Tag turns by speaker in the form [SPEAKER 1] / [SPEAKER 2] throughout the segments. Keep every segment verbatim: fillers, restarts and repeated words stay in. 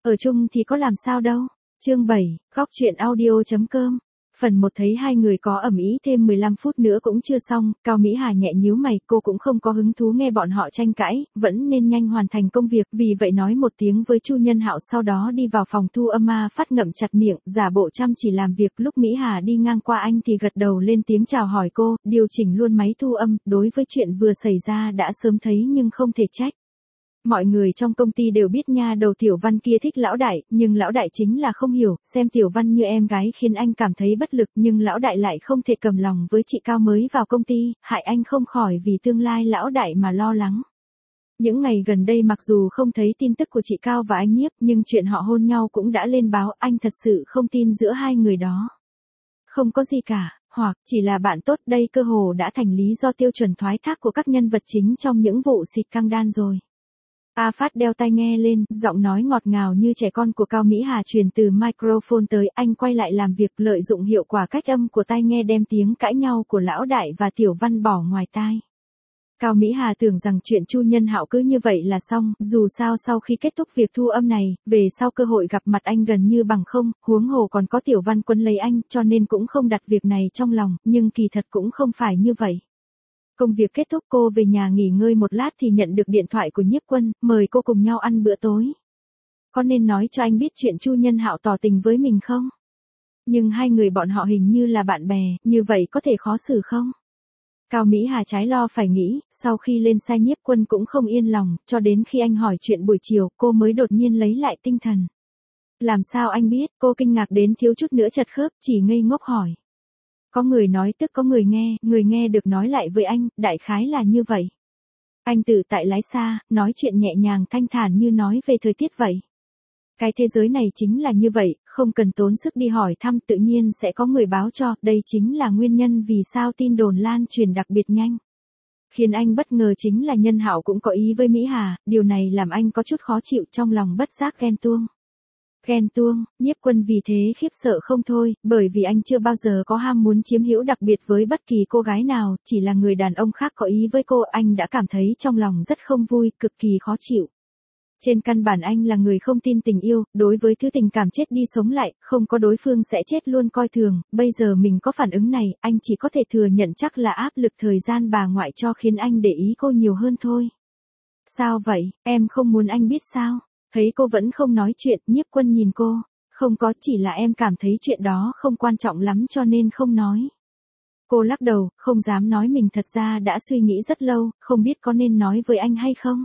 [SPEAKER 1] Ở chung thì có làm sao đâu. Chương bảy, góc truyện audio chấm com. Phần một thấy hai người có ầm ĩ thêm mười lăm phút nữa cũng chưa xong, Cao Mỹ Hà nhẹ nhíu mày, cô cũng không có hứng thú nghe bọn họ tranh cãi, vẫn nên nhanh hoàn thành công việc, vì vậy nói một tiếng với Chu Nhân Hạo sau đó đi vào phòng thu âm. Ma Phát ngậm chặt miệng, giả bộ chăm chỉ làm việc. Lúc Mỹ Hà đi ngang qua anh thì gật đầu lên tiếng chào hỏi cô, điều chỉnh luôn máy thu âm. Đối với chuyện vừa xảy ra đã sớm thấy nhưng không thể trách. Mọi người trong công ty đều biết nha đầu Tiểu Văn kia thích lão đại, nhưng lão đại chính là không hiểu, xem Tiểu Văn như em gái khiến anh cảm thấy bất lực, nhưng lão đại lại không thể cầm lòng với chị Cao mới vào công ty, hại anh không khỏi vì tương lai lão đại mà lo lắng. Những ngày gần đây mặc dù không thấy tin tức của chị Cao và anh Nhiếp, nhưng chuyện họ hôn nhau cũng đã lên báo, anh thật sự không tin giữa hai người đó. Không có gì cả, hoặc chỉ là bạn tốt, đây cơ hồ đã thành lý do tiêu chuẩn thoái thác của các nhân vật chính trong những vụ xịt căng đan rồi. A Phát đeo tai nghe lên, giọng nói ngọt ngào như trẻ con của Cao Mỹ Hà truyền từ microphone tới. Anh quay lại làm việc, lợi dụng hiệu quả cách âm của tai nghe đem tiếng cãi nhau của lão đại và Tiểu Văn bỏ ngoài tai. Cao Mỹ Hà tưởng rằng chuyện Chu Nhân Hạo cứ như vậy là xong, dù sao sau khi kết thúc việc thu âm này, về sau cơ hội gặp mặt anh gần như bằng không, huống hồ còn có Tiểu Văn quấn lấy anh, cho nên cũng không đặt việc này trong lòng, nhưng kỳ thật cũng không phải như vậy. Công việc kết thúc, cô về nhà nghỉ ngơi một lát thì nhận được điện thoại của Nhiếp Quân, mời cô cùng nhau ăn bữa tối. Có nên nói cho anh biết chuyện Chu Nhân Hạo tỏ tình với mình không? Nhưng hai người bọn họ hình như là bạn bè, như vậy có thể khó xử không? Cao Mỹ Hà trái lo phải nghĩ, sau khi lên xe Nhiếp Quân cũng không yên lòng, cho đến khi anh hỏi chuyện buổi chiều, cô mới đột nhiên lấy lại tinh thần. Làm sao anh biết? Cô kinh ngạc đến thiếu chút nữa chật khớp, chỉ ngây ngốc hỏi. Có người nói tức có người nghe, người nghe được nói lại với anh, đại khái là như vậy. Anh tự tại lái xa, nói chuyện nhẹ nhàng thanh thản như nói về thời tiết vậy. Cái thế giới này chính là như vậy, không cần tốn sức đi hỏi thăm, tự nhiên sẽ có người báo cho, đây chính là nguyên nhân vì sao tin đồn lan truyền đặc biệt nhanh. Khiến anh bất ngờ chính là Nhân Hạo cũng có ý với Mỹ Hà, điều này làm anh có chút khó chịu, trong lòng bất giác ghen tuông. Ghen tuông, Nhiếp Quân vì thế khiếp sợ không thôi, bởi vì anh chưa bao giờ có ham muốn chiếm hữu đặc biệt với bất kỳ cô gái nào, chỉ là người đàn ông khác có ý với cô, anh đã cảm thấy trong lòng rất không vui, cực kỳ khó chịu. Trên căn bản anh là người không tin tình yêu, đối với thứ tình cảm chết đi sống lại, không có đối phương sẽ chết luôn coi thường, bây giờ mình có phản ứng này, anh chỉ có thể thừa nhận chắc là áp lực thời gian bà ngoại cho khiến anh để ý cô nhiều hơn thôi. Sao vậy, em không muốn anh biết sao? Thấy cô vẫn không nói chuyện, Nhiếp Quân nhìn cô, không có, chỉ là em cảm thấy chuyện đó không quan trọng lắm cho nên không nói. Cô lắc đầu, không dám nói mình thật ra đã suy nghĩ rất lâu, không biết có nên nói với anh hay không.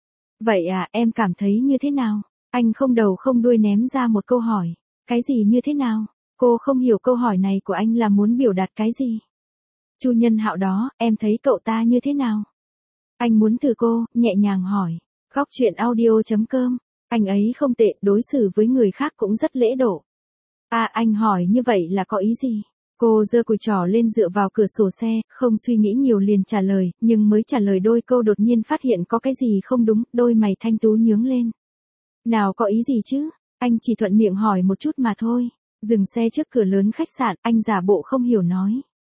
[SPEAKER 1] Vậy à, em cảm thấy như thế nào? Anh không đầu không đuôi ném ra một câu hỏi. Cái gì như thế nào? Cô không hiểu câu hỏi này của anh là muốn biểu đạt cái gì. Chu Nhân Hạo đó, em thấy cậu ta như thế nào? Anh muốn thử cô, nhẹ nhàng hỏi. Góc truyện audio chấm com. Anh ấy không tệ, đối xử với người khác cũng rất lễ độ. À, anh hỏi như vậy là có ý gì? Cô giơ cùi trỏ lên dựa vào cửa sổ xe, không suy nghĩ nhiều liền trả lời, nhưng mới trả lời đôi câu đột nhiên phát hiện có cái gì không đúng, đôi mày thanh tú nhướng lên. Nào có ý gì chứ? Anh chỉ thuận miệng hỏi một chút mà thôi. Dừng xe trước cửa lớn khách sạn, anh giả bộ không hiểu nói.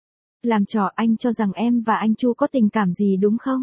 [SPEAKER 1] Làm trò, anh cho rằng em và anh Chu có tình cảm gì đúng không?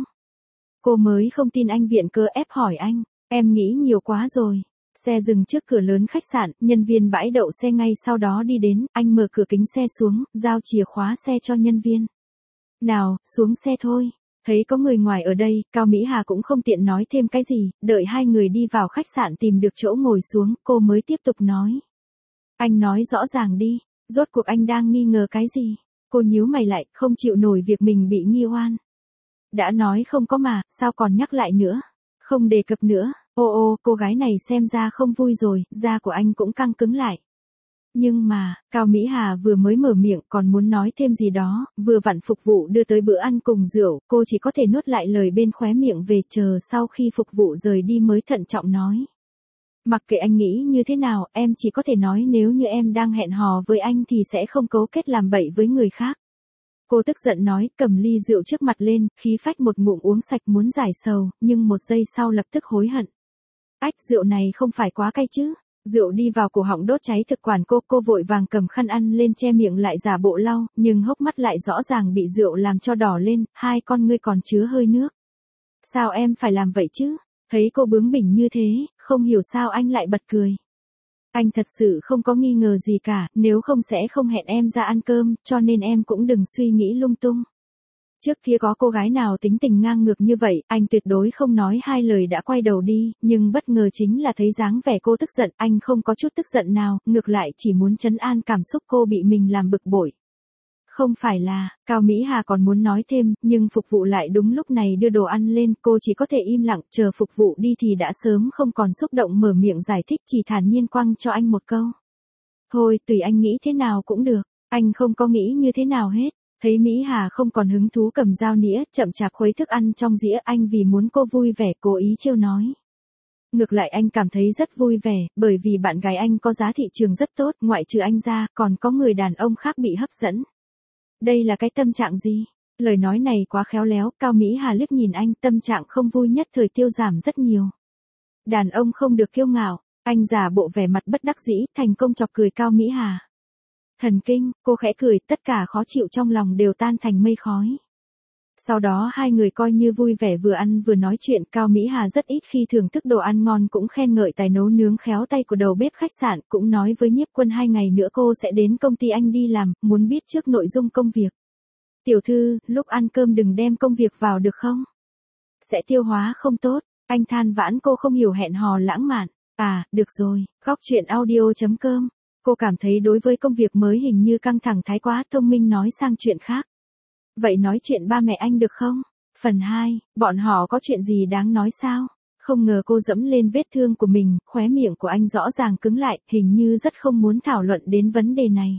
[SPEAKER 1] Cô mới không tin anh viện cớ ép hỏi anh. Em nghĩ nhiều quá rồi. Xe dừng trước cửa lớn khách sạn, nhân viên bãi đậu xe ngay sau đó đi đến, anh mở cửa kính xe xuống, giao chìa khóa xe cho nhân viên. Nào, xuống xe thôi. Thấy có người ngoài ở đây, Cao Mỹ Hà cũng không tiện nói thêm cái gì, đợi hai người đi vào khách sạn tìm được chỗ ngồi xuống, cô mới tiếp tục nói. Anh nói rõ ràng đi, rốt cuộc anh đang nghi ngờ cái gì? Cô nhíu mày lại, không chịu nổi việc mình bị nghi oan. Đã nói không có mà, sao còn nhắc lại nữa? Không đề cập nữa. Ô ô, cô gái này xem ra không vui rồi, da của anh cũng căng cứng lại. Nhưng mà, Cao Mỹ Hà vừa mới mở miệng còn muốn nói thêm gì đó, vừa vặn phục vụ đưa tới bữa ăn cùng rượu, cô chỉ có thể nuốt lại lời bên khóe miệng về, chờ sau khi phục vụ rời đi mới thận trọng nói. Mặc kệ anh nghĩ như thế nào, em chỉ có thể nói nếu như em đang hẹn hò với anh thì sẽ không cấu kết làm bậy với người khác. Cô tức giận nói, cầm ly rượu trước mặt lên, khí phách một ngụm uống sạch muốn giải sầu, nhưng một giây sau lập tức hối hận. Ách, rượu này không phải quá cay chứ? Rượu đi vào cổ họng đốt cháy thực quản cô, cô vội vàng cầm khăn ăn lên che miệng lại giả bộ lau, nhưng hốc mắt lại rõ ràng bị rượu làm cho đỏ lên, hai con ngươi còn chứa hơi nước. Sao em phải làm vậy chứ? Thấy cô bướng bỉnh như thế, không hiểu sao anh lại bật cười. Anh thật sự không có nghi ngờ gì cả, nếu không sẽ không hẹn em ra ăn cơm, cho nên em cũng đừng suy nghĩ lung tung. Trước kia có cô gái nào tính tình ngang ngược như vậy, anh tuyệt đối không nói hai lời đã quay đầu đi, nhưng bất ngờ chính là thấy dáng vẻ cô tức giận, anh không có chút tức giận nào, ngược lại chỉ muốn trấn an cảm xúc cô bị mình làm bực bội. Không phải là, Cao Mỹ Hà còn muốn nói thêm, nhưng phục vụ lại đúng lúc này đưa đồ ăn lên, cô chỉ có thể im lặng, chờ phục vụ đi thì đã sớm không còn xúc động mở miệng giải thích, chỉ thản nhiên quăng cho anh một câu. Thôi, tùy anh nghĩ thế nào cũng được, anh không có nghĩ như thế nào hết. Thấy Mỹ Hà không còn hứng thú cầm dao nĩa, chậm chạp khuấy thức ăn trong dĩa, anh vì muốn cô vui vẻ cố ý trêu nói. Ngược lại anh cảm thấy rất vui vẻ, bởi vì bạn gái anh có giá thị trường rất tốt, ngoại trừ anh ra, còn có người đàn ông khác bị hấp dẫn. Đây là cái tâm trạng gì? Lời nói này quá khéo léo, Cao Mỹ Hà liếc nhìn anh, tâm trạng không vui nhất thời tiêu giảm rất nhiều. Đàn ông không được kiêu ngạo, anh giả bộ vẻ mặt bất đắc dĩ, thành công chọc cười Cao Mỹ Hà. Thần kinh, cô khẽ cười, tất cả khó chịu trong lòng đều tan thành mây khói. Sau đó hai người coi như vui vẻ vừa ăn vừa nói chuyện, Cao Mỹ Hà rất ít khi thưởng thức đồ ăn ngon cũng khen ngợi tài nấu nướng khéo tay của đầu bếp khách sạn, cũng nói với Nhiếp Quân hai ngày nữa cô sẽ đến công ty anh đi làm, muốn biết trước nội dung công việc. Tiểu thư, lúc ăn cơm đừng đem công việc vào được không? Sẽ tiêu hóa không tốt, anh than vãn cô không hiểu hẹn hò lãng mạn. À, được rồi, góc chuyện audio chấm com. Cô cảm thấy đối với công việc mới hình như căng thẳng thái quá, thông minh nói sang chuyện khác. Vậy nói chuyện ba mẹ anh được không? Phần hai, bọn họ có chuyện gì đáng nói sao? Không ngờ cô dẫm lên vết thương của mình, khóe miệng của anh rõ ràng cứng lại, hình như rất không muốn thảo luận đến vấn đề này.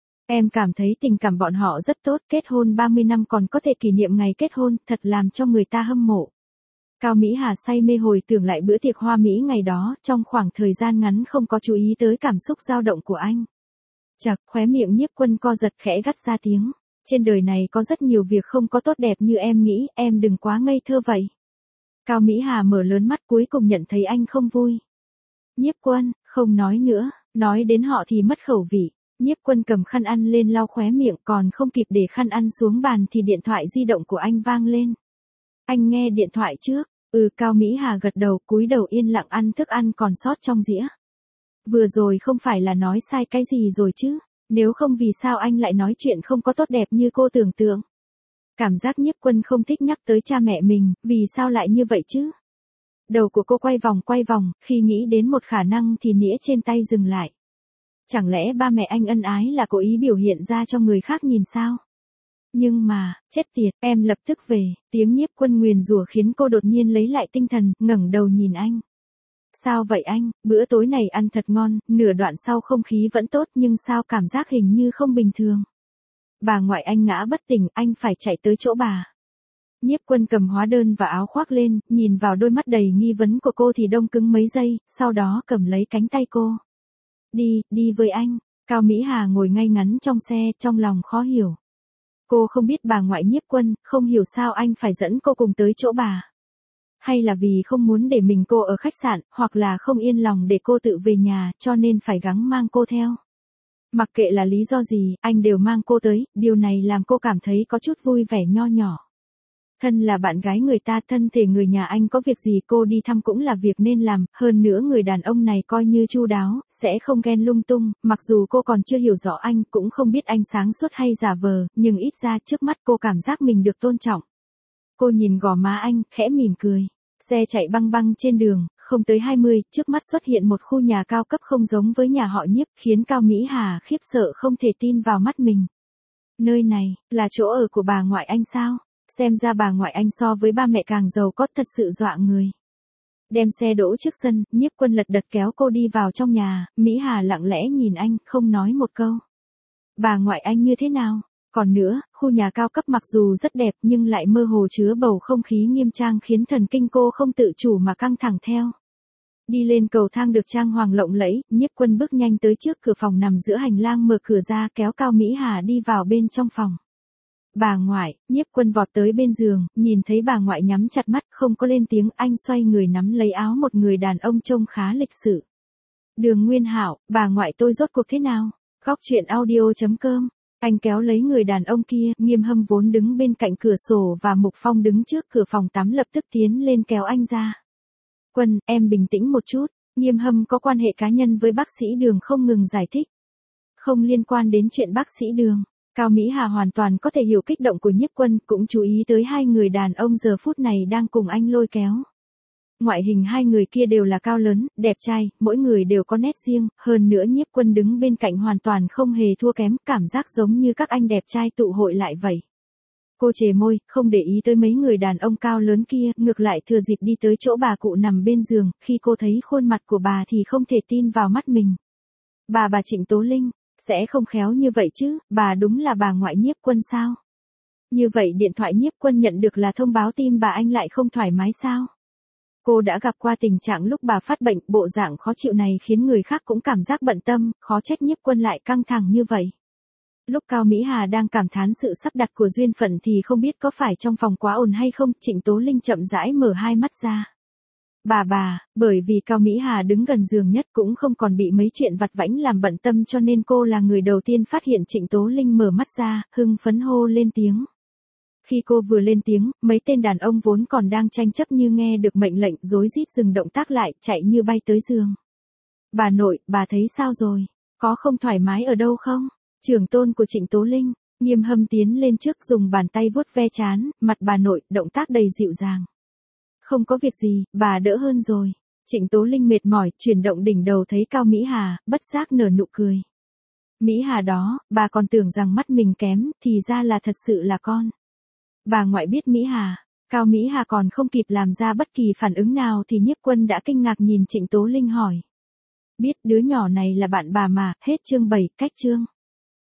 [SPEAKER 1] Em cảm thấy tình cảm bọn họ rất tốt, kết hôn ba mươi năm còn có thể kỷ niệm ngày kết hôn, thật làm cho người ta hâm mộ. Cao Mỹ Hà say mê hồi tưởng lại bữa tiệc hoa Mỹ ngày đó, trong khoảng thời gian ngắn không có chú ý tới cảm xúc dao động của anh. Chật, khóe miệng Nhiếp Quân co giật khẽ gắt ra tiếng. Trên đời này có rất nhiều việc không có tốt đẹp như em nghĩ, em đừng quá ngây thơ vậy. Cao Mỹ Hà mở lớn mắt cuối cùng nhận thấy anh không vui. Nhiếp Quân, không nói nữa, nói đến họ thì mất khẩu vị. Nhiếp Quân cầm khăn ăn lên lau khóe miệng, còn không kịp để khăn ăn xuống bàn thì điện thoại di động của anh vang lên. Anh nghe điện thoại trước. Ừ, Cao Mỹ Hà gật đầu, cúi đầu yên lặng ăn thức ăn còn sót trong dĩa. Vừa rồi không phải là nói sai cái gì rồi chứ? Nếu không vì sao anh lại nói chuyện không có tốt đẹp như cô tưởng tượng? Cảm giác Nhiếp Quân không thích nhắc tới cha mẹ mình, vì sao lại như vậy chứ? Đầu của cô quay vòng quay vòng, khi nghĩ đến một khả năng thì nĩa trên tay dừng lại. Chẳng lẽ ba mẹ anh ân ái là cố ý biểu hiện ra cho người khác nhìn sao? Nhưng mà, chết tiệt, em lập tức về, tiếng Nhiếp Quân nguyền rủa khiến cô đột nhiên lấy lại tinh thần, ngẩng đầu nhìn anh. Sao vậy anh, bữa tối này ăn thật ngon, nửa đoạn sau không khí vẫn tốt nhưng sao cảm giác hình như không bình thường. Bà ngoại anh ngã bất tỉnh, anh phải chạy tới chỗ bà. Nhiếp Quân cầm hóa đơn và áo khoác lên, nhìn vào đôi mắt đầy nghi vấn của cô thì đông cứng mấy giây, sau đó cầm lấy cánh tay cô. Đi, đi với anh. Cao Mỹ Hà ngồi ngay ngắn trong xe, trong lòng khó hiểu. Cô không biết bà ngoại Nhiếp Quân, không hiểu sao anh phải dẫn cô cùng tới chỗ bà. Hay là vì không muốn để mình cô ở khách sạn, hoặc là không yên lòng để cô tự về nhà, cho nên phải gắng mang cô theo. Mặc kệ là lý do gì, anh đều mang cô tới, điều này làm cô cảm thấy có chút vui vẻ nho nhỏ. Thân là bạn gái người ta, thân thể người nhà anh có việc gì cô đi thăm cũng là việc nên làm, hơn nữa người đàn ông này coi như chu đáo, sẽ không ghen lung tung, mặc dù cô còn chưa hiểu rõ anh, cũng không biết anh sáng suốt hay giả vờ, nhưng ít ra trước mắt cô cảm giác mình được tôn trọng. Cô nhìn gò má anh, khẽ mỉm cười. Xe chạy băng băng trên đường, không tới hai mươi, trước mắt xuất hiện một khu nhà cao cấp không giống với nhà họ Nhiếp, khiến Cao Mỹ Hà khiếp sợ không thể tin vào mắt mình. Nơi này, là chỗ ở của bà ngoại anh sao? Xem ra bà ngoại anh so với ba mẹ càng giàu có, thật sự dọa người. Đem xe đỗ trước sân, Nhiếp Quân lật đật kéo cô đi vào trong nhà, Mỹ Hà lặng lẽ nhìn anh, không nói một câu. Bà ngoại anh như thế nào? Còn nữa, khu nhà cao cấp mặc dù rất đẹp nhưng lại mơ hồ chứa bầu không khí nghiêm trang khiến thần kinh cô không tự chủ mà căng thẳng theo. Đi lên cầu thang được trang hoàng lộng lẫy, Nhiếp Quân bước nhanh tới trước cửa phòng nằm giữa hành lang, mở cửa ra kéo Cao Mỹ Hà đi vào bên trong phòng. Bà ngoại, Nhiếp Quân vọt tới bên giường, nhìn thấy bà ngoại nhắm chặt mắt, không có lên tiếng, anh xoay người nắm lấy áo một người đàn ông trông khá lịch sự. Đường Nguyên Hạo, bà ngoại tôi rốt cuộc thế nào? Góc chuyện audio chấm com. Anh kéo lấy người đàn ông kia, Nghiêm Hâm vốn đứng bên cạnh cửa sổ và Mục Phong đứng trước cửa phòng tắm lập tức tiến lên kéo anh ra. Quân, em bình tĩnh một chút, Nghiêm Hâm có quan hệ cá nhân với bác sĩ Đường không ngừng giải thích. Không liên quan đến chuyện bác sĩ Đường. Cao Mỹ Hà hoàn toàn có thể hiểu kích động của Nhiếp Quân, cũng chú ý tới hai người đàn ông giờ phút này đang cùng anh lôi kéo. Ngoại hình hai người kia đều là cao lớn, đẹp trai, mỗi người đều có nét riêng, hơn nữa Nhiếp Quân đứng bên cạnh hoàn toàn không hề thua kém, cảm giác giống như các anh đẹp trai tụ hội lại vậy. Cô chề môi, không để ý tới mấy người đàn ông cao lớn kia, ngược lại thừa dịp đi tới chỗ bà cụ nằm bên giường, khi cô thấy khuôn mặt của bà thì không thể tin vào mắt mình. Bà bà Trịnh Tố Linh, sẽ không khéo như vậy chứ, bà đúng là bà ngoại Nhiếp Quân sao? Như vậy điện thoại Nhiếp Quân nhận được là thông báo tim bà anh lại không thoải mái sao? Cô đã gặp qua tình trạng lúc bà phát bệnh, bộ dạng khó chịu này khiến người khác cũng cảm giác bận tâm, khó trách Nhiếp Quân lại căng thẳng như vậy. Lúc Cao Mỹ Hà đang cảm thán sự sắp đặt của duyên phận thì không biết có phải trong phòng quá ồn hay không, Trịnh Tố Linh chậm rãi mở hai mắt ra. Bà bà, bởi vì Cao Mỹ Hà đứng gần giường nhất cũng không còn bị mấy chuyện vặt vãnh làm bận tâm cho nên cô là người đầu tiên phát hiện Trịnh Tố Linh mở mắt ra, hưng phấn hô lên tiếng. Khi cô vừa lên tiếng, mấy tên đàn ông vốn còn đang tranh chấp như nghe được mệnh lệnh rối rít dừng động tác lại, chạy như bay tới giường. Bà nội, bà thấy sao rồi? Có không thoải mái ở đâu không? Trưởng tôn của Trịnh Tố Linh, Nghiêm Hâm tiến lên trước dùng bàn tay vuốt ve trán, mặt bà nội, động tác đầy dịu dàng. Không có việc gì, bà đỡ hơn rồi. Trịnh Tố Linh mệt mỏi, chuyển động đỉnh đầu thấy Cao Mỹ Hà, bất giác nở nụ cười. Mỹ Hà đó, bà còn tưởng rằng mắt mình kém, thì ra là thật sự là con. Bà ngoại biết Mỹ Hà, Cao Mỹ Hà còn không kịp làm ra bất kỳ phản ứng nào thì Nhiếp Quân đã kinh ngạc nhìn Trịnh Tố Linh hỏi. Biết đứa nhỏ này là bạn bà mà, hết chương bảy, cách chương.